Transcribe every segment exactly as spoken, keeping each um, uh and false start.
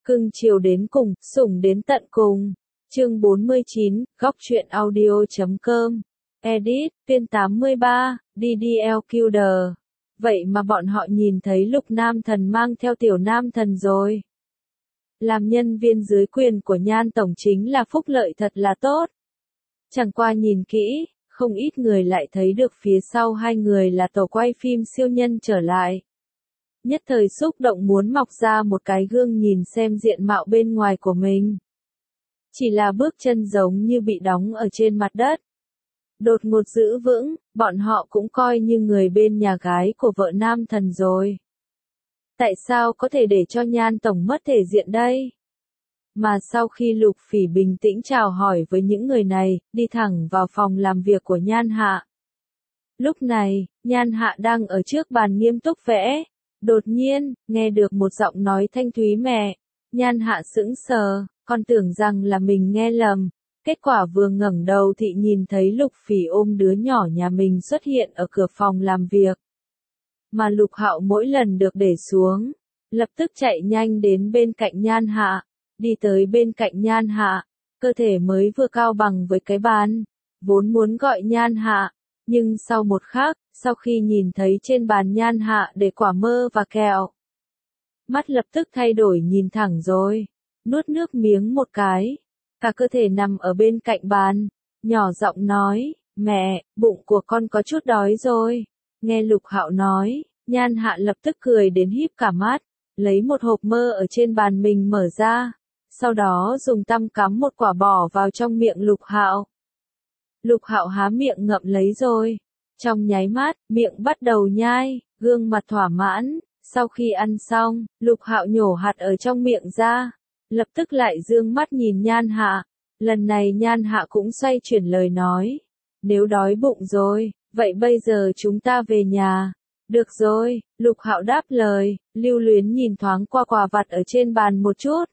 Cưng chiều đến cùng, sủng đến tận cùng. Chương bốn mươi chín, góc truyện audio.com. Edit, phiên tám mươi ba, đê đê lờ Killer. Vậy mà bọn họ nhìn thấy Lục Nam Thần mang theo Tiểu Nam Thần rồi. Làm nhân viên dưới quyền của Nhan Tổng chính là phúc lợi thật là tốt. Chẳng qua nhìn kỹ, không ít người lại thấy được phía sau hai người là tổ quay phim siêu nhân trở lại. Nhất thời xúc động muốn mọc ra một cái gương nhìn xem diện mạo bên ngoài của mình. Chỉ là bước chân giống như bị đóng ở trên mặt đất. Đột ngột giữ vững, bọn họ cũng coi như người bên nhà gái của vợ Nam Thần rồi. Tại sao có thể để cho Nhan Tổng mất thể diện đây? Mà sau khi Lục Phỉ bình tĩnh chào hỏi với những người này, đi thẳng vào phòng làm việc của Nhan Hạ. Lúc này, Nhan Hạ đang ở trước bàn nghiêm túc vẽ. Đột nhiên, nghe được một giọng nói thanh thúy mẹ. Nhan Hạ sững sờ, còn tưởng rằng là mình nghe lầm. Kết quả vừa ngẩng đầu thì nhìn thấy Lục Phỉ ôm đứa nhỏ nhà mình xuất hiện ở cửa phòng làm việc. Mà Lục Hạo mỗi lần được để xuống, lập tức chạy nhanh đến bên cạnh Nhan Hạ, đi tới bên cạnh Nhan Hạ, cơ thể mới vừa cao bằng với cái bàn, vốn muốn gọi Nhan Hạ, nhưng sau một khắc, sau khi nhìn thấy trên bàn Nhan Hạ để quả mơ và kẹo, mắt lập tức thay đổi nhìn thẳng rồi, nuốt nước miếng một cái, cả cơ thể nằm ở bên cạnh bàn, nhỏ giọng nói, mẹ, bụng của con có chút đói rồi. Nghe Lục Hạo nói, Nhan Hạ lập tức cười đến híp cả mắt, lấy một hộp mơ ở trên bàn mình mở ra, sau đó dùng tăm cắm một quả bỏ vào trong miệng Lục Hạo. Lục Hạo há miệng ngậm lấy rồi, trong nháy mắt, miệng bắt đầu nhai, gương mặt thỏa mãn, sau khi ăn xong, Lục Hạo nhổ hạt ở trong miệng ra, lập tức lại dương mắt nhìn Nhan Hạ, lần này Nhan Hạ cũng xoay chuyển lời nói, nếu đói bụng rồi, vậy bây giờ chúng ta về nhà. Được rồi, Lục Hạo đáp lời, lưu luyến nhìn thoáng qua quà vặt ở trên bàn một chút.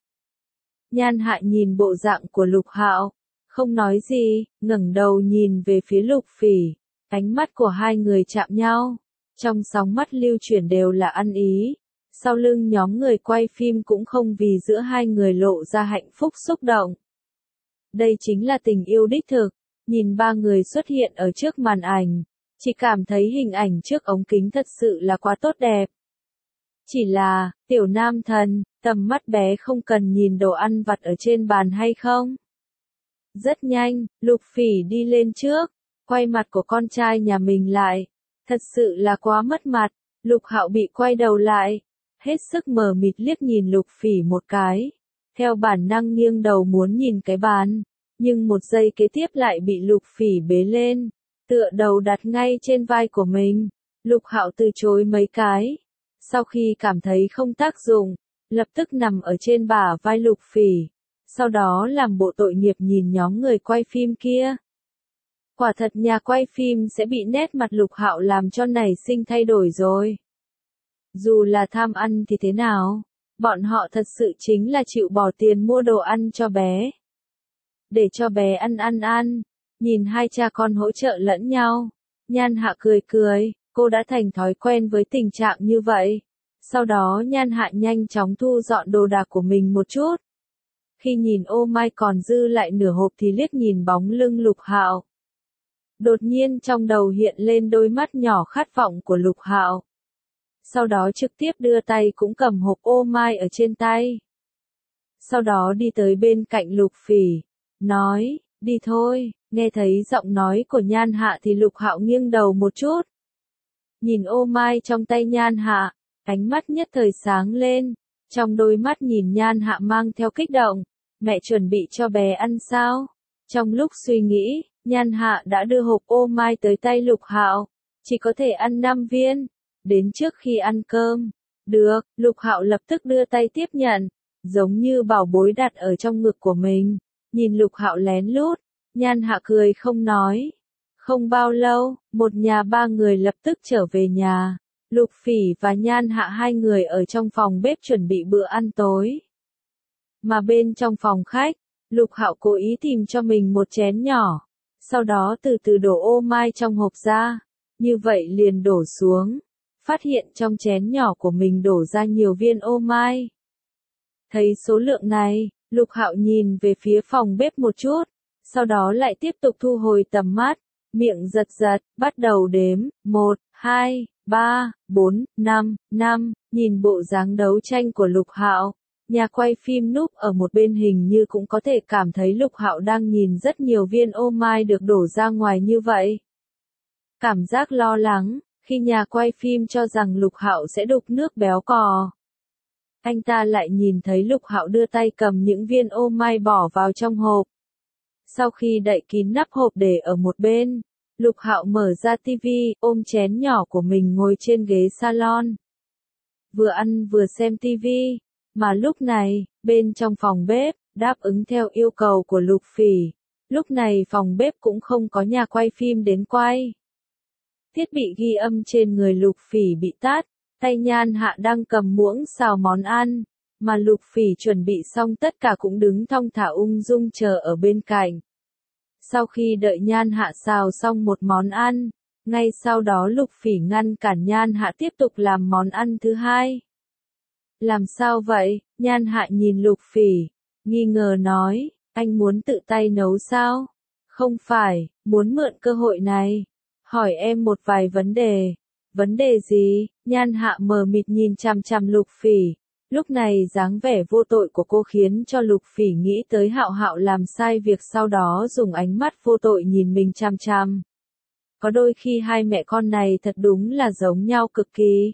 Nhan Hạ nhìn bộ dạng của Lục Hạo, không nói gì, ngẩng đầu nhìn về phía Lục Phỉ, ánh mắt của hai người chạm nhau, trong sóng mắt lưu chuyển đều là ăn ý. Sau lưng nhóm người quay phim cũng không vì giữa hai người lộ ra hạnh phúc xúc động. Đây chính là tình yêu đích thực, nhìn ba người xuất hiện ở trước màn ảnh. Chỉ cảm thấy hình ảnh trước ống kính thật sự là quá tốt đẹp. Chỉ là, Tiểu Nam Thần, tầm mắt bé không cần nhìn đồ ăn vặt ở trên bàn hay không? Rất nhanh, Lục Phỉ đi lên trước, quay mặt của con trai nhà mình lại. Thật sự là quá mất mặt, Lục Hạo bị quay đầu lại. Hết sức mờ mịt liếc nhìn Lục Phỉ một cái. Theo bản năng nghiêng đầu muốn nhìn cái bàn. Nhưng một giây kế tiếp lại bị Lục Phỉ bế lên. Tựa đầu đặt ngay trên vai của mình, Lục Hạo từ chối mấy cái. Sau khi cảm thấy không tác dụng, lập tức nằm ở trên bả vai Lục Phỉ. Sau đó làm bộ tội nghiệp nhìn nhóm người quay phim kia. Quả thật nhà quay phim sẽ bị nét mặt Lục Hạo làm cho nảy sinh thay đổi rồi. Dù là tham ăn thì thế nào, bọn họ thật sự chính là chịu bỏ tiền mua đồ ăn cho bé. Để cho bé ăn ăn ăn. Nhìn hai cha con hỗ trợ lẫn nhau, Nhan Hạ cười cười, cô đã thành thói quen với tình trạng như vậy. Sau đó Nhan Hạ nhanh chóng thu dọn đồ đạc của mình một chút. Khi nhìn ô mai còn dư lại nửa hộp thì liếc nhìn bóng lưng Lục Hạo. Đột nhiên trong đầu hiện lên đôi mắt nhỏ khát vọng của Lục Hạo. Sau đó trực tiếp đưa tay cũng cầm hộp ô mai ở trên tay. Sau đó đi tới bên cạnh Lục Phỉ, nói, đi thôi. Nghe thấy giọng nói của Nhan Hạ thì Lục Hạo nghiêng đầu một chút. Nhìn ô mai trong tay Nhan Hạ, ánh mắt nhất thời sáng lên. Trong đôi mắt nhìn Nhan Hạ mang theo kích động. Mẹ chuẩn bị cho bé ăn sao? Trong lúc suy nghĩ, Nhan Hạ đã đưa hộp ô mai tới tay Lục Hạo. Chỉ có thể ăn năm viên. Đến trước khi ăn cơm. Được, Lục Hạo lập tức đưa tay tiếp nhận. Giống như bảo bối đặt ở trong ngực của mình. Nhìn Lục Hạo lén lút. Nhan Hạ cười không nói. Không bao lâu, một nhà ba người lập tức trở về nhà. Lục Phỉ và Nhan Hạ hai người ở trong phòng bếp chuẩn bị bữa ăn tối. Mà bên trong phòng khách, Lục Hạo cố ý tìm cho mình một chén nhỏ. Sau đó từ từ đổ ô mai trong hộp ra. Như vậy liền đổ xuống. Phát hiện trong chén nhỏ của mình đổ ra nhiều viên ô mai. Thấy số lượng này, Lục Hạo nhìn về phía phòng bếp một chút, sau đó lại tiếp tục thu hồi tầm mắt, miệng giật giật, bắt đầu đếm, một, hai, ba, bốn, năm, năm, nhìn bộ dáng đấu tranh của Lục Hạo. Nhà quay phim núp ở một bên hình như cũng có thể cảm thấy Lục Hạo đang nhìn rất nhiều viên ô mai được đổ ra ngoài như vậy. Cảm giác lo lắng, khi nhà quay phim cho rằng Lục Hạo sẽ đục nước béo cò. Anh ta lại nhìn thấy Lục Hạo đưa tay cầm những viên ô mai bỏ vào trong hộp. Sau khi đậy kín nắp hộp để ở một bên, Lục Hạo mở ra tivi, ôm chén nhỏ của mình ngồi trên ghế salon. Vừa ăn vừa xem tivi, mà lúc này, bên trong phòng bếp, đáp ứng theo yêu cầu của Lục Phỉ, lúc này phòng bếp cũng không có nhà quay phim đến quay. Thiết bị ghi âm trên người Lục Phỉ bị tắt, tay Nhan Hạ đang cầm muỗng xào món ăn, mà Lục Phỉ chuẩn bị xong tất cả cũng đứng thong thả ung dung chờ ở bên cạnh. Sau khi đợi Nhan Hạ xào xong một món ăn, ngay sau đó Lục Phỉ ngăn cản Nhan Hạ tiếp tục làm món ăn thứ hai. Làm sao vậy? Nhan Hạ nhìn Lục Phỉ, nghi ngờ nói, anh muốn tự tay nấu sao? Không phải, muốn mượn cơ hội này. Hỏi em một vài vấn đề. Vấn đề gì? Nhan Hạ mờ mịt nhìn chằm chằm Lục Phỉ. Lúc này dáng vẻ vô tội của cô khiến cho Lục Phỉ nghĩ tới Hạo Hạo làm sai việc sau đó dùng ánh mắt vô tội nhìn mình chằm chằm. Có đôi khi hai mẹ con này thật đúng là giống nhau cực kỳ.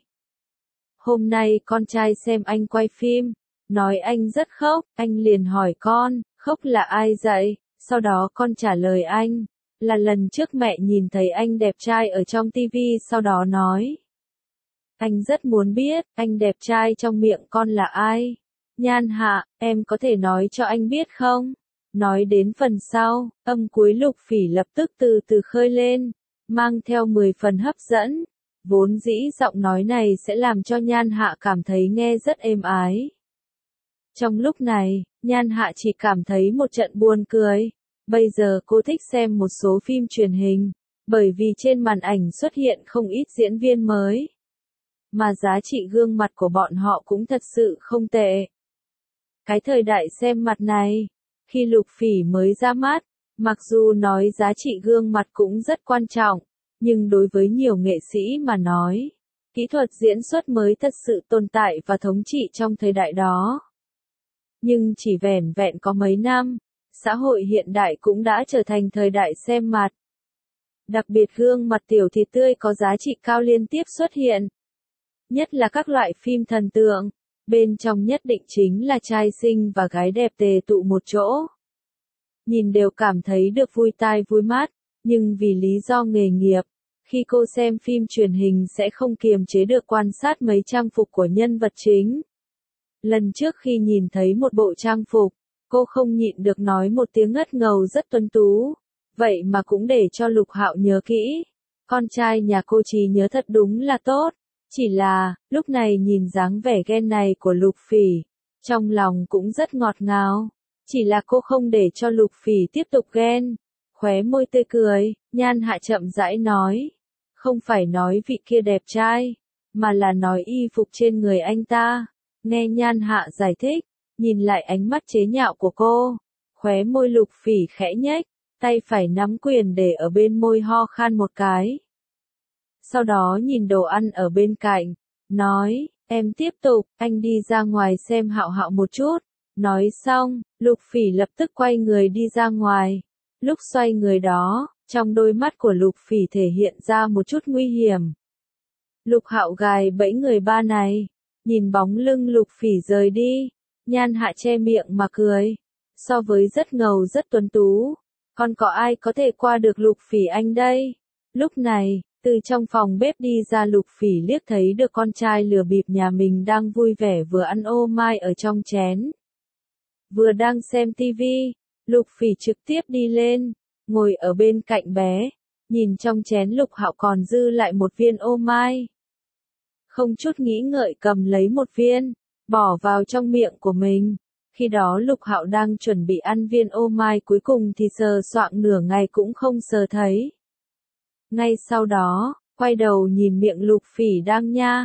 Hôm nay con trai xem anh quay phim, nói anh rất khóc, anh liền hỏi con, khóc là ai dạy? Sau đó con trả lời anh, là lần trước mẹ nhìn thấy anh đẹp trai ở trong tivi sau đó nói. Anh rất muốn biết, anh đẹp trai trong miệng con là ai? Nhan Hạ, em có thể nói cho anh biết không? Nói đến phần sau, âm cuối Lục Phỉ lập tức từ từ khơi lên, mang theo mười phần hấp dẫn. Vốn dĩ giọng nói này sẽ làm cho Nhan Hạ cảm thấy nghe rất êm ái. Trong lúc này, Nhan Hạ chỉ cảm thấy một trận buồn cười. Bây giờ cô thích xem một số phim truyền hình, bởi vì trên màn ảnh xuất hiện không ít diễn viên mới. Mà giá trị gương mặt của bọn họ cũng thật sự không tệ. Cái thời đại xem mặt này, khi Lục Phỉ mới ra mắt, mặc dù nói giá trị gương mặt cũng rất quan trọng, nhưng đối với nhiều nghệ sĩ mà nói, kỹ thuật diễn xuất mới thật sự tồn tại và thống trị trong thời đại đó. Nhưng chỉ vẻn vẹn có mấy năm, xã hội hiện đại cũng đã trở thành thời đại xem mặt. Đặc biệt gương mặt tiểu thịt tươi có giá trị cao liên tiếp xuất hiện. Nhất là các loại phim thần tượng, bên trong nhất định chính là trai xinh và gái đẹp tề tụ một chỗ. Nhìn đều cảm thấy được vui tai vui mắt, nhưng vì lý do nghề nghiệp, khi cô xem phim truyền hình sẽ không kiềm chế được quan sát mấy trang phục của nhân vật chính. Lần trước khi nhìn thấy một bộ trang phục, cô không nhịn được nói một tiếng ngất ngầu rất tuấn tú, vậy mà cũng để cho Lục Hạo nhớ kỹ. Con trai nhà cô trí nhớ thật đúng là tốt. Chỉ là, lúc này nhìn dáng vẻ ghen này của Lục Phỉ, trong lòng cũng rất ngọt ngào. Chỉ là cô không để cho Lục Phỉ tiếp tục ghen. Khóe môi tươi cười, Nhan Hạ chậm rãi nói. Không phải nói vị kia đẹp trai, mà là nói y phục trên người anh ta. Nghe Nhan Hạ giải thích, nhìn lại ánh mắt chế nhạo của cô. Khóe môi Lục Phỉ khẽ nhếch, tay phải nắm quyền để ở bên môi ho khan một cái. Sau đó nhìn đồ ăn ở bên cạnh, nói, em tiếp tục, anh đi ra ngoài xem Hạo Hạo một chút. Nói xong, Lục Phỉ lập tức quay người đi ra ngoài. Lúc xoay người đó, trong đôi mắt của Lục Phỉ thể hiện ra một chút nguy hiểm. Lục Hạo gài bẫy người ba này, nhìn bóng lưng Lục Phỉ rời đi, Nhan Hạ che miệng mà cười. So với rất ngầu rất tuấn tú, còn có ai có thể qua được Lục Phỉ anh đây? Lúc này, từ trong phòng bếp đi ra Lục Phỉ liếc thấy được con trai lừa bịp nhà mình đang vui vẻ vừa ăn ô mai ở trong chén. Vừa đang xem tivi, Lục Phỉ trực tiếp đi lên, ngồi ở bên cạnh bé, nhìn trong chén Lục Hạo còn dư lại một viên ô mai. Không chút nghĩ ngợi cầm lấy một viên, bỏ vào trong miệng của mình. Khi đó Lục Hạo đang chuẩn bị ăn viên ô mai cuối cùng thì sờ soạng nửa ngày cũng không sờ thấy. Ngay sau đó, quay đầu nhìn miệng Lục Phỉ đang nha,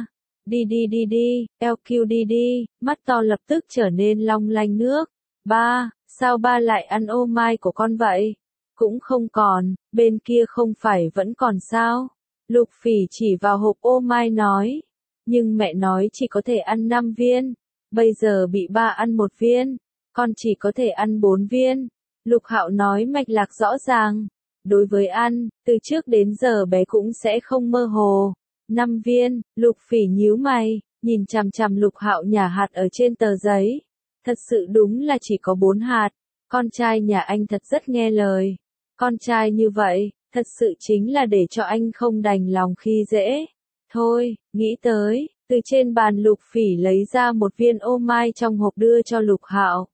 đi đi đi đi, eo kiu đi đi, mắt to lập tức trở nên long lanh nước. Ba, sao ba lại ăn ô mai của con vậy? Cũng không còn, bên kia không phải vẫn còn sao? Lục Phỉ chỉ vào hộp ô mai nói. Nhưng mẹ nói chỉ có thể ăn năm viên. Bây giờ bị ba ăn một viên. Con chỉ có thể ăn bốn viên. Lục Hạo nói mạch lạc rõ ràng. Đối với ăn, từ trước đến giờ bé cũng sẽ không mơ hồ. Năm viên, Lục Phỉ nhíu mày, nhìn chằm chằm Lục Hạo nhả hạt ở trên tờ giấy. Thật sự đúng là chỉ có bốn hạt. Con trai nhà anh thật rất nghe lời. Con trai như vậy, thật sự chính là để cho anh không đành lòng khi dễ. Thôi, nghĩ tới, từ trên bàn Lục Phỉ lấy ra một viên ô mai trong hộp đưa cho Lục Hạo.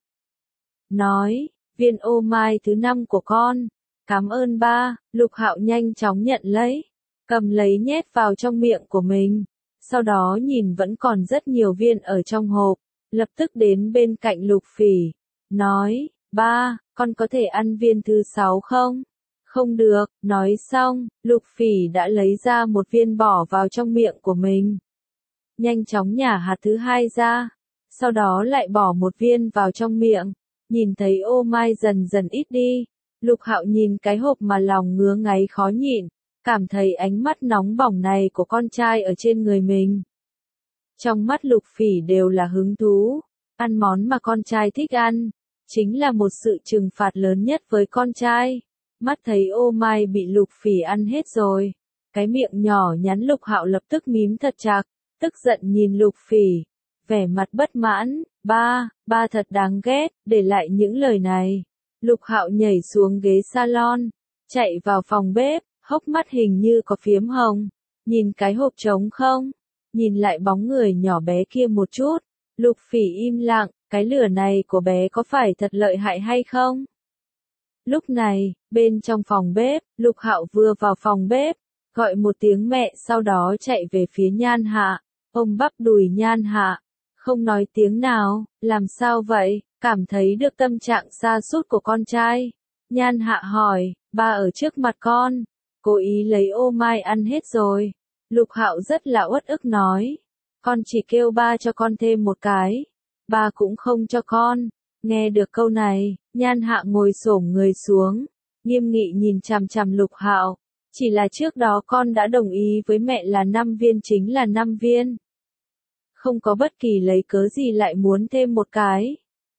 Nói, viên ô mai thứ năm của con. Cảm ơn ba. Lục Hạo nhanh chóng nhận lấy, cầm lấy nhét vào trong miệng của mình. Sau đó nhìn vẫn còn rất nhiều viên ở trong hộp, lập tức đến bên cạnh Lục Phỉ, nói, ba, con có thể ăn viên thứ sáu không? Không được, nói xong, Lục Phỉ đã lấy ra một viên bỏ vào trong miệng của mình. Nhanh chóng nhả hạt thứ hai ra, sau đó lại bỏ một viên vào trong miệng, nhìn thấy ô mai dần dần ít đi. Lục Hạo nhìn cái hộp mà lòng ngứa ngáy khó nhịn, cảm thấy ánh mắt nóng bỏng này của con trai ở trên người mình. Trong mắt Lục Phỉ đều là hứng thú, ăn món mà con trai thích ăn, chính là một sự trừng phạt lớn nhất với con trai. Mắt thấy ô mai bị Lục Phỉ ăn hết rồi, cái miệng nhỏ nhắn Lục Hạo lập tức mím thật chặt, tức giận nhìn Lục Phỉ, vẻ mặt bất mãn, ba, ba thật đáng ghét, để lại những lời này. Lục Hạo nhảy xuống ghế salon, chạy vào phòng bếp, hốc mắt hình như có phiếm hồng, nhìn cái hộp trống không, nhìn lại bóng người nhỏ bé kia một chút. Lục Phỉ im lặng, cái lửa này của bé có phải thật lợi hại hay không? Lúc này, bên trong phòng bếp, Lục Hạo vừa vào phòng bếp, gọi một tiếng mẹ, sau đó chạy về phía Nhan Hạ, ôm bắp đùi Nhan Hạ, không nói tiếng nào. Làm sao vậy? Cảm thấy được tâm trạng sa sút của con trai. Nhan Hạ hỏi, ba ở trước mặt con, cố ý lấy ô mai ăn hết rồi. Lục Hạo rất là uất ức nói, con chỉ kêu ba cho con thêm một cái, ba cũng không cho con. Nghe được câu này, Nhan Hạ ngồi xổm người xuống, nghiêm nghị nhìn chằm chằm Lục Hạo, chỉ là trước đó con đã đồng ý với mẹ là năm viên chính là năm viên. Không có bất kỳ lấy cớ gì lại muốn thêm một cái.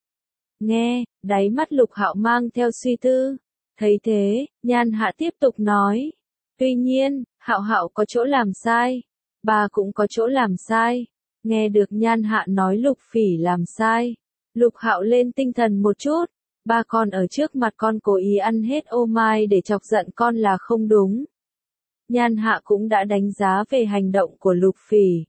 Nghe, đáy mắt Lục Hạo mang theo suy tư. Thấy thế, Nhan Hạ tiếp tục nói, tuy nhiên, Hạo Hạo có chỗ làm sai, ba cũng có chỗ làm sai. Nghe được Nhan Hạ nói Lục Phỉ làm sai, Lục Hạo lên tinh thần một chút. Ba con ở trước mặt con cố ý ăn hết ô mai để chọc giận con là không đúng. Nhan Hạ cũng đã đánh giá về hành động của Lục Phỉ.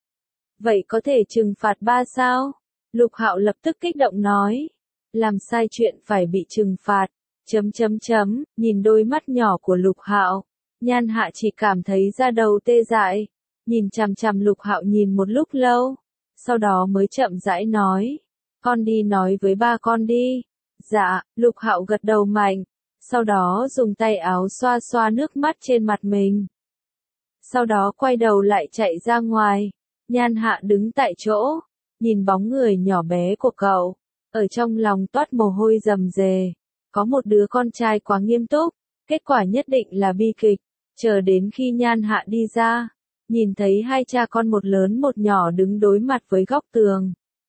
Vậy có thể trừng phạt ba sao? Lục Hạo lập tức kích động nói, làm sai chuyện phải bị trừng phạt. Chấm chấm chấm, nhìn đôi mắt nhỏ của Lục Hạo, Nhan Hạ chỉ cảm thấy da đầu tê dại, nhìn chằm chằm Lục Hạo nhìn một lúc lâu, sau đó mới chậm rãi nói, con đi nói với ba con đi. Dạ, Lục Hạo gật đầu mạnh, sau đó dùng tay áo xoa xoa nước mắt trên mặt mình. Sau đó quay đầu lại chạy ra ngoài. Nhan Hạ đứng tại chỗ, nhìn bóng người nhỏ bé của cậu, ở trong lòng toát mồ hôi rầm rề. Có một đứa con trai quá nghiêm túc, kết quả nhất định là bi kịch. Chờ đến khi Nhan Hạ đi ra, nhìn thấy hai cha con một lớn một nhỏ đứng đối mặt với góc tường,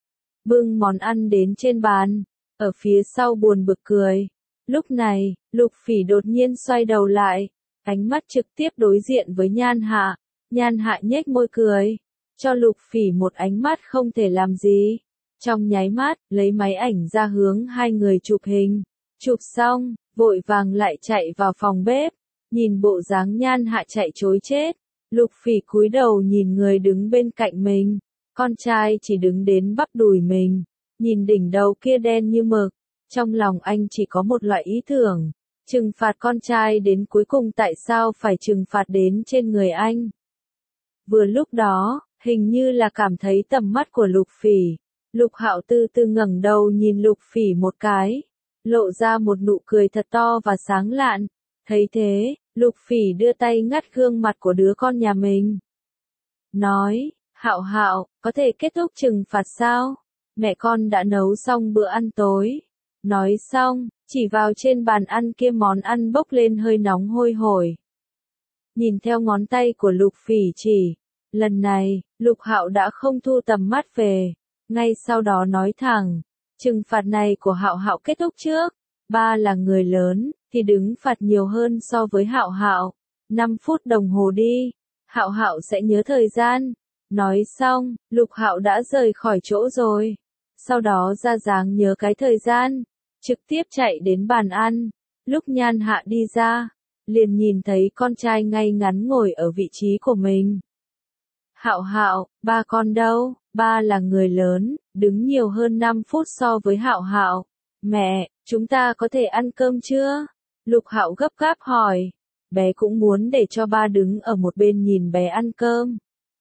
bưng món ăn đến trên bàn, ở phía sau buồn bực cười. Lúc này, Lục Phỉ đột nhiên xoay đầu lại, ánh mắt trực tiếp đối diện với Nhan Hạ. Nhan Hạ nhếch môi cười, cho Lục Phỉ một ánh mắt không thể làm gì. Trong nháy mắt, lấy máy ảnh ra hướng hai người chụp hình. Chụp xong, vội vàng lại chạy vào phòng bếp, nhìn bộ dáng Nhan Hạ chạy trối chết. Lục Phỉ cúi đầu nhìn người đứng bên cạnh mình, con trai chỉ đứng đến bắp đùi mình, nhìn đỉnh đầu kia đen như mực, trong lòng anh chỉ có một loại ý tưởng, trừng phạt con trai đến cuối cùng tại sao phải trừng phạt đến trên người anh. Vừa lúc đó, hình như là cảm thấy tầm mắt của Lục Phỉ, Lục Hạo từ từ ngẩng đầu nhìn Lục Phỉ một cái, lộ ra một nụ cười thật to và sáng lạn. Thấy thế, Lục Phỉ đưa tay ngắt gương mặt của đứa con nhà mình, nói, Hạo Hạo, có thể kết thúc trừng phạt sao? Mẹ con đã nấu xong bữa ăn tối. Nói xong, chỉ vào trên bàn ăn kia món ăn bốc lên hơi nóng hôi hổi. Nhìn theo ngón tay của Lục Phỉ chỉ, lần này, Lục Hạo đã không thu tầm mắt về, ngay sau đó nói thẳng, trừng phạt này của Hạo Hạo kết thúc trước, ba là người lớn, thì đứng phạt nhiều hơn so với Hạo Hạo, năm phút đồng hồ đi, Hạo Hạo sẽ nhớ thời gian. Nói xong, Lục Hạo đã rời khỏi chỗ rồi, sau đó ra dáng nhớ cái thời gian, trực tiếp chạy đến bàn ăn, lúc Nhan Hạ đi ra, liền nhìn thấy con trai ngay ngắn ngồi ở vị trí của mình. Hạo Hạo, ba con đâu? Ba là người lớn, đứng nhiều hơn năm phút so với Hạo Hạo. Mẹ, chúng ta có thể ăn cơm chưa? Lục Hạo gấp gáp hỏi. Bé cũng muốn để cho ba đứng ở một bên nhìn bé ăn cơm.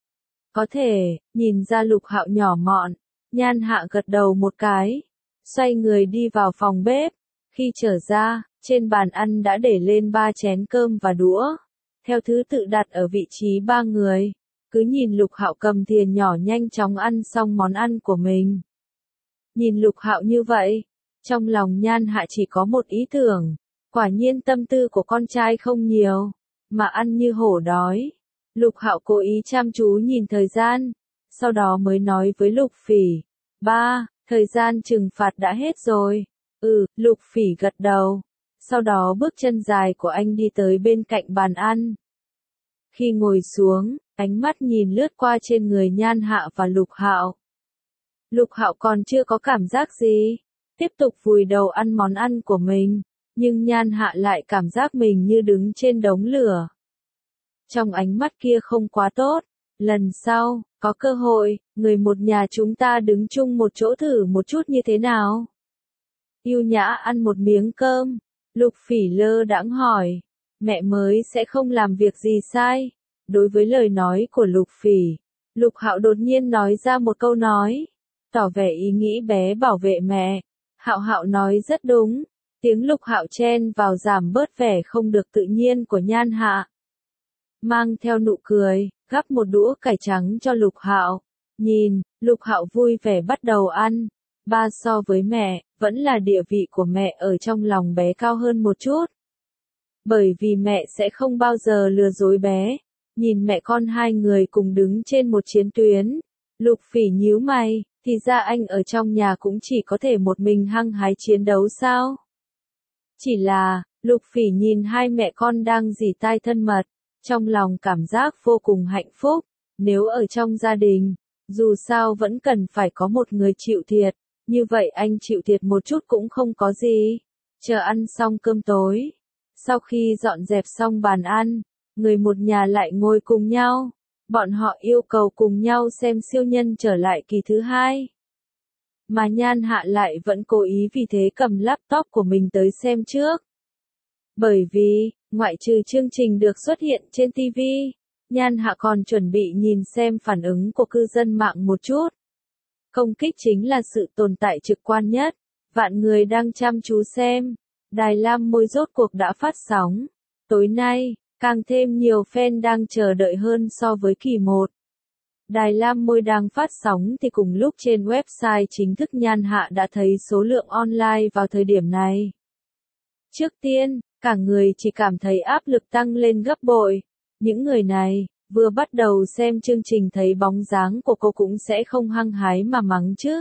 Có thể, nhìn ra Lục Hạo nhỏ mọn, Nhan Hạ gật đầu một cái, xoay người đi vào phòng bếp. Khi trở ra, trên bàn ăn đã để lên ba chén cơm và đũa, theo thứ tự đặt ở vị trí ba người. Cứ nhìn Lục Hạo cầm thìa nhỏ nhanh chóng ăn xong món ăn của mình. Nhìn Lục Hạo như vậy, trong lòng Nhan Hạ chỉ có một ý tưởng, quả nhiên tâm tư của con trai không nhiều, mà ăn như hổ đói. Lục Hạo cố ý chăm chú nhìn thời gian, sau đó mới nói với Lục Phỉ, ba, thời gian trừng phạt đã hết rồi. Ừ, Lục Phỉ gật đầu, sau đó bước chân dài của anh đi tới bên cạnh bàn ăn. Khi ngồi xuống, ánh mắt nhìn lướt qua trên người Nhan Hạ và Lục Hạo. Lục Hạo còn chưa có cảm giác gì, tiếp tục vùi đầu ăn món ăn của mình, nhưng Nhan Hạ lại cảm giác mình như đứng trên đống lửa. Trong ánh mắt kia không quá tốt, lần sau, có cơ hội, người một nhà chúng ta đứng chung một chỗ thử một chút như thế nào? Yêu nhã ăn một miếng cơm, Lục Phỉ lơ đãng hỏi, mẹ mới sẽ không làm việc gì sai. Đối với lời nói của Lục Phỉ, Lục Hạo đột nhiên nói ra một câu nói, tỏ vẻ ý nghĩ bé bảo vệ mẹ. Hạo Hạo nói rất đúng, tiếng Lục Hạo chen vào giảm bớt vẻ không được tự nhiên của Nhan Hạ. Mang theo nụ cười, gắp một đũa cải trắng cho Lục Hạo. Nhìn, Lục Hạo vui vẻ bắt đầu ăn. Ba so với mẹ, vẫn là địa vị của mẹ ở trong lòng bé cao hơn một chút. Bởi vì mẹ sẽ không bao giờ lừa dối bé. Nhìn mẹ con hai người cùng đứng trên một chiến tuyến. Lục Phỉ nhíu mày, thì ra anh ở trong nhà cũng chỉ có thể một mình hăng hái chiến đấu sao? Chỉ là, Lục Phỉ nhìn hai mẹ con đang rỉ tai thân mật, trong lòng cảm giác vô cùng hạnh phúc. Nếu ở trong gia đình, dù sao vẫn cần phải có một người chịu thiệt, như vậy anh chịu thiệt một chút cũng không có gì. Chờ ăn xong cơm tối, sau khi dọn dẹp xong bàn ăn, người một nhà lại ngồi cùng nhau. Bọn họ yêu cầu cùng nhau xem siêu nhân trở lại kỳ thứ hai. Mà Nhan Hạ lại vẫn cố ý vì thế cầm laptop của mình tới xem trước. Bởi vì, ngoại trừ chương trình được xuất hiện trên ti vi, Nhan Hạ còn chuẩn bị nhìn xem phản ứng của cư dân mạng một chút. Công kích chính là sự tồn tại trực quan nhất. Vạn người đang chăm chú xem. Đài Lam Môi rốt cuộc đã phát sóng. Tối nay, càng thêm nhiều fan đang chờ đợi hơn so với kỳ một. Đài Lam Môi đang phát sóng thì cùng lúc trên website chính thức Nhan Hạ đã thấy số lượng online vào thời điểm này. Trước tiên, cả người chỉ cảm thấy áp lực tăng lên gấp bội. Những người này, vừa bắt đầu xem chương trình thấy bóng dáng của cô cũng sẽ không hăng hái mà mắng chứ.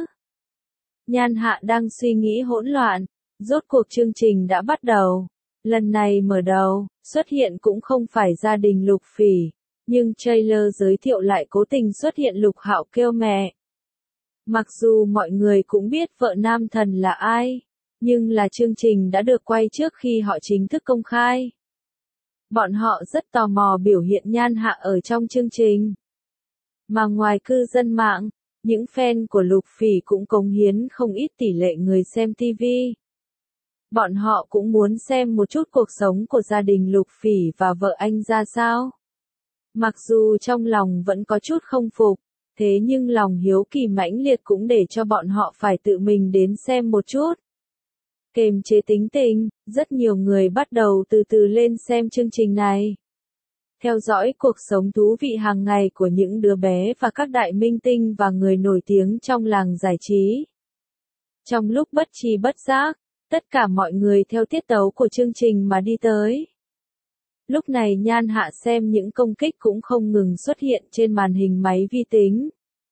Nhan Hạ đang suy nghĩ hỗn loạn, rốt cuộc chương trình đã bắt đầu. Lần này mở đầu, xuất hiện cũng không phải gia đình Lục Phỉ, nhưng trailer giới thiệu lại cố tình xuất hiện Lục Hạo kêu mẹ. Mặc dù mọi người cũng biết vợ nam thần là ai, nhưng là chương trình đã được quay trước khi họ chính thức công khai. Bọn họ rất tò mò biểu hiện Nhan Hạ ở trong chương trình. Mà ngoài cư dân mạng, những fan của Lục Phỉ cũng cống hiến không ít tỷ lệ người xem ti vi. Bọn họ cũng muốn xem một chút cuộc sống của gia đình Lục Phỉ và vợ anh ra sao. Mặc dù trong lòng vẫn có chút không phục, thế nhưng lòng hiếu kỳ mãnh liệt cũng để cho bọn họ phải tự mình đến xem một chút. Kềm chế tính tình, rất nhiều người bắt đầu từ từ lên xem chương trình này. theo dõi cuộc sống thú vị hàng ngày của những đứa bé và các đại minh tinh và người nổi tiếng trong làng giải trí. Trong lúc bất tri bất giác, tất cả mọi người theo tiết tấu của chương trình mà đi tới. Lúc này Nhan Hạ xem những công kích cũng không ngừng xuất hiện trên màn hình máy vi tính.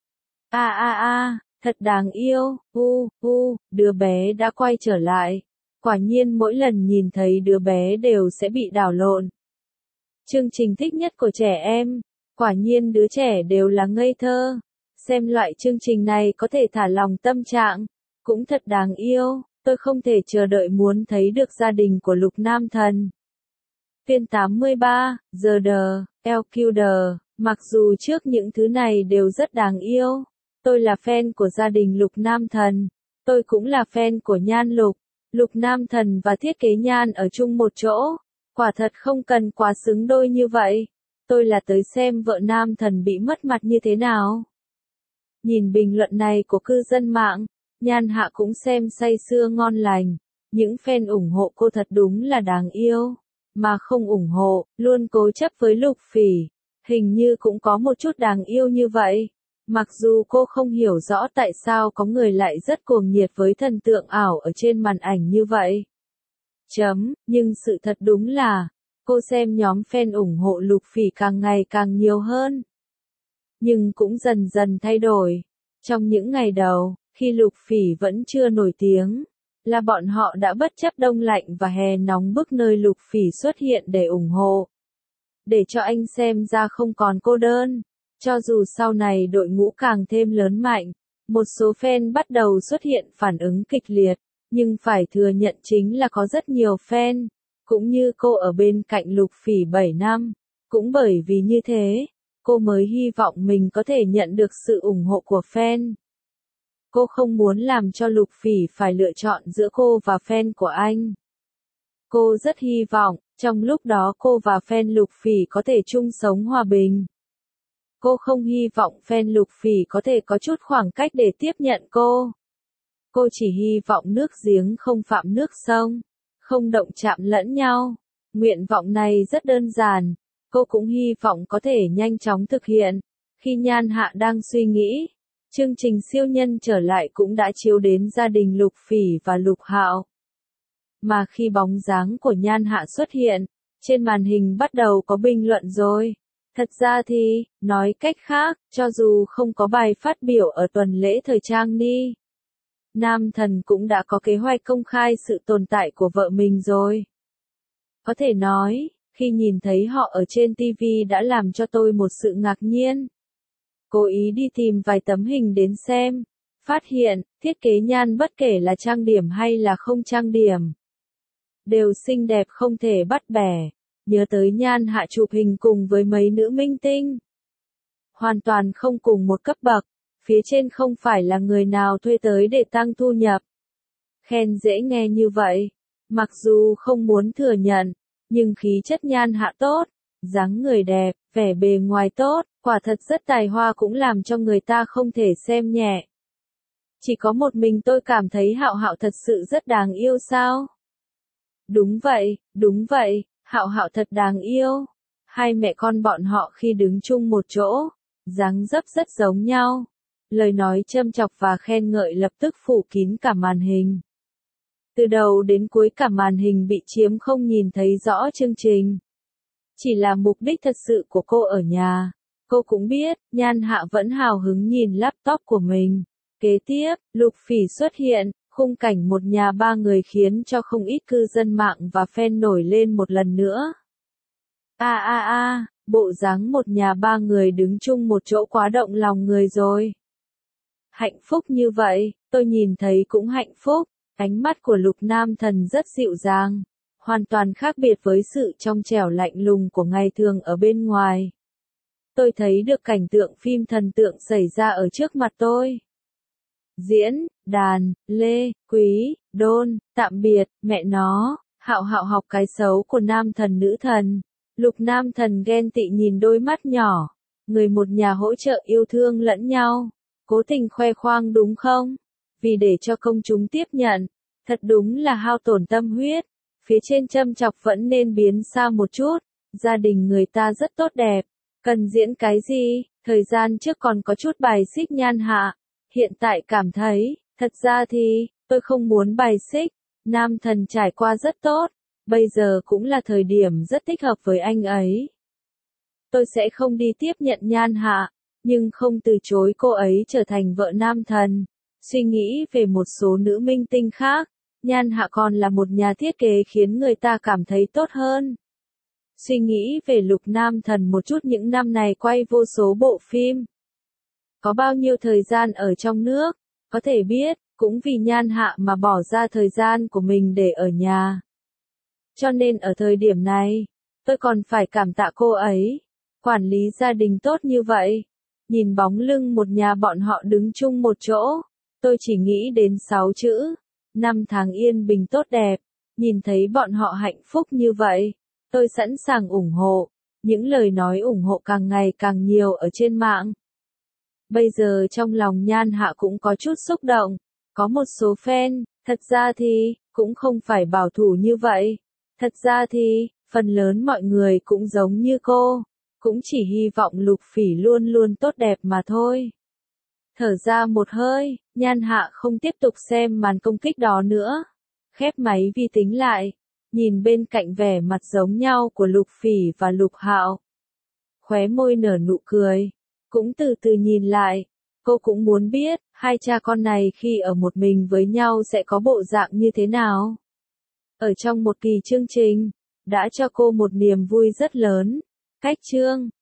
A a a, thật đáng yêu, u u, đứa bé đã quay trở lại. Quả nhiên mỗi lần nhìn thấy đứa bé đều sẽ bị đảo lộn. Chương trình thích nhất của trẻ em, quả nhiên đứa trẻ đều là ngây thơ. Xem loại chương trình này có thể thả lỏng tâm trạng, cũng thật đáng yêu, tôi không thể chờ đợi muốn thấy được gia đình của Lục Nam Thần. Phiên tám mươi ba, giờ đờ, lờ quy đờ, mặc dù trước những thứ này đều rất đáng yêu, tôi là fan của gia đình Lục Nam Thần, tôi cũng là fan của Nhan Lục, Lục Nam Thần và thiết kế Nhan ở chung một chỗ, quả thật không cần quá xứng đôi như vậy, tôi là tới xem vợ Nam Thần bị mất mặt như thế nào. Nhìn bình luận này của cư dân mạng, Nhan Hạ cũng xem say sưa ngon lành, những fan ủng hộ cô thật đúng là đáng yêu. Mà không ủng hộ, luôn cố chấp với Lục Phỉ, hình như cũng có một chút đáng yêu như vậy. Mặc dù cô không hiểu rõ tại sao có người lại rất cuồng nhiệt với thần tượng ảo ở trên màn ảnh như vậy. Chấm, nhưng sự thật đúng là, cô xem nhóm fan ủng hộ Lục Phỉ càng ngày càng nhiều hơn. Nhưng cũng dần dần thay đổi. Trong những ngày đầu, khi Lục Phỉ vẫn chưa nổi tiếng, là bọn họ đã bất chấp đông lạnh và hè nóng bức nơi Lục Phỉ xuất hiện để ủng hộ. Để cho anh xem ra không còn cô đơn. Cho dù sau này đội ngũ càng thêm lớn mạnh, một số fan bắt đầu xuất hiện phản ứng kịch liệt, nhưng phải thừa nhận chính là có rất nhiều fan, cũng như cô ở bên cạnh Lục Phỉ bảy năm. Cũng bởi vì như thế, cô mới hy vọng mình có thể nhận được sự ủng hộ của fan. Cô không muốn làm cho Lục Phỉ phải lựa chọn giữa cô và fan của anh. Cô rất hy vọng, trong lúc đó cô và fan Lục Phỉ có thể chung sống hòa bình. Cô không hy vọng fan Lục Phỉ có thể có chút khoảng cách để tiếp nhận cô. Cô chỉ hy vọng nước giếng không phạm nước sông, không động chạm lẫn nhau. Nguyện vọng này rất đơn giản, cô cũng hy vọng có thể nhanh chóng thực hiện. Khi Nhan Hạ đang suy nghĩ, chương trình siêu nhân trở lại cũng đã chiếu đến gia đình Lục Phỉ và Lục Hạo. Mà khi bóng dáng của Nhan Hạ xuất hiện, trên màn hình bắt đầu có bình luận rồi. Thật ra thì, nói cách khác, cho dù không có bài phát biểu ở tuần lễ thời trang Ni, Nam Thần cũng đã có kế hoạch công khai sự tồn tại của vợ mình rồi. Có thể nói, khi nhìn thấy họ ở trên ti vi đã làm cho tôi một sự ngạc nhiên. Cố ý đi tìm vài tấm hình đến xem, phát hiện, thiết kế Nhan bất kể là trang điểm hay là không trang điểm, đều xinh đẹp không thể bắt bẻ. Nhớ tới Nhan Hạ chụp hình cùng với mấy nữ minh tinh, hoàn toàn không cùng một cấp bậc, phía trên không phải là người nào thuê tới để tăng thu nhập. Khen dễ nghe như vậy, mặc dù không muốn thừa nhận, nhưng khí chất Nhan Hạ tốt, dáng người đẹp, vẻ bề ngoài tốt, quả thật rất tài hoa cũng làm cho người ta không thể xem nhẹ. Chỉ có một mình tôi cảm thấy Hạo Hạo thật sự rất đáng yêu sao? Đúng vậy, đúng vậy, Hạo Hạo thật đáng yêu. Hai mẹ con bọn họ khi đứng chung một chỗ, dáng dấp rất giống nhau. Lời nói châm chọc và khen ngợi lập tức phủ kín cả màn hình. Từ đầu đến cuối cả màn hình bị chiếm không nhìn thấy rõ chương trình. Chỉ là mục đích thật sự của cô ở nhà. Cô cũng biết, Nhan Hạ vẫn hào hứng nhìn laptop của mình. Kế tiếp, Lục Phỉ xuất hiện, khung cảnh một nhà ba người khiến cho không ít cư dân mạng và fan nổi lên một lần nữa. A a a, bộ dáng một nhà ba người đứng chung một chỗ quá động lòng người rồi. Hạnh phúc như vậy, tôi nhìn thấy cũng hạnh phúc. Ánh mắt của Lục Nam Thần rất dịu dàng, hoàn toàn khác biệt với sự trong trẻo lạnh lùng của ngày thường ở bên ngoài. Tôi thấy được cảnh tượng phim thần tượng xảy ra ở trước mặt tôi. Diễn, đàn, Lê, Quý, Đôn, tạm biệt, mẹ nó, Hạo Hạo học cái xấu của nam thần nữ thần. Lục Nam Thần ghen tị nhìn đôi mắt nhỏ, người một nhà hỗ trợ yêu thương lẫn nhau, cố tình khoe khoang đúng không? Vì để cho công chúng tiếp nhận, thật đúng là hao tổn tâm huyết, phía trên châm chọc vẫn nên biến xa một chút, Gia đình người ta rất tốt đẹp, cần diễn cái gì, thời gian trước còn có chút bài xích Nhan Hạ, hiện tại cảm thấy, thật ra thì, tôi không muốn bài xích, nam thần trải qua rất tốt, bây giờ cũng là thời điểm rất thích hợp với anh ấy. Tôi sẽ không đi tiếp nhận Nhan Hạ, nhưng không từ chối cô ấy trở thành vợ nam thần. Suy nghĩ về một số nữ minh tinh khác, Nhan Hạ còn là một nhà thiết kế khiến người ta cảm thấy tốt hơn. Suy nghĩ về Lục Nam Thần một chút, những năm này quay vô số bộ phim. Có bao nhiêu thời gian ở trong nước, có thể biết, cũng vì Nhan Hạ mà bỏ ra thời gian của mình để ở nhà. Cho nên ở thời điểm này, tôi còn phải cảm tạ cô ấy, quản lý gia đình tốt như vậy. Nhìn bóng lưng một nhà bọn họ đứng chung một chỗ, tôi chỉ nghĩ đến sáu chữ, năm tháng yên bình tốt đẹp. Nhìn thấy bọn họ hạnh phúc như vậy, tôi sẵn sàng ủng hộ. Những lời nói ủng hộ càng ngày càng nhiều ở trên mạng. Bây giờ trong lòng Nhan Hạ cũng có chút xúc động. Có một số fan, thật ra thì, cũng không phải bảo thủ như vậy. Thật ra thì, phần lớn mọi người cũng giống như cô. Cũng chỉ hy vọng Lục Phỉ luôn luôn tốt đẹp mà thôi. Thở ra một hơi, Nhan Hạ không tiếp tục xem màn công kích đó nữa. Khép máy vi tính lại, nhìn bên cạnh vẻ mặt giống nhau của Lục Phỉ và Lục Hạo. Khóe môi nở nụ cười, cũng từ từ nhìn lại. Cô cũng muốn biết, hai cha con này khi ở một mình với nhau sẽ có bộ dạng như thế nào. Ở trong một kỳ chương trình, đã cho cô một niềm vui rất lớn. Cách chương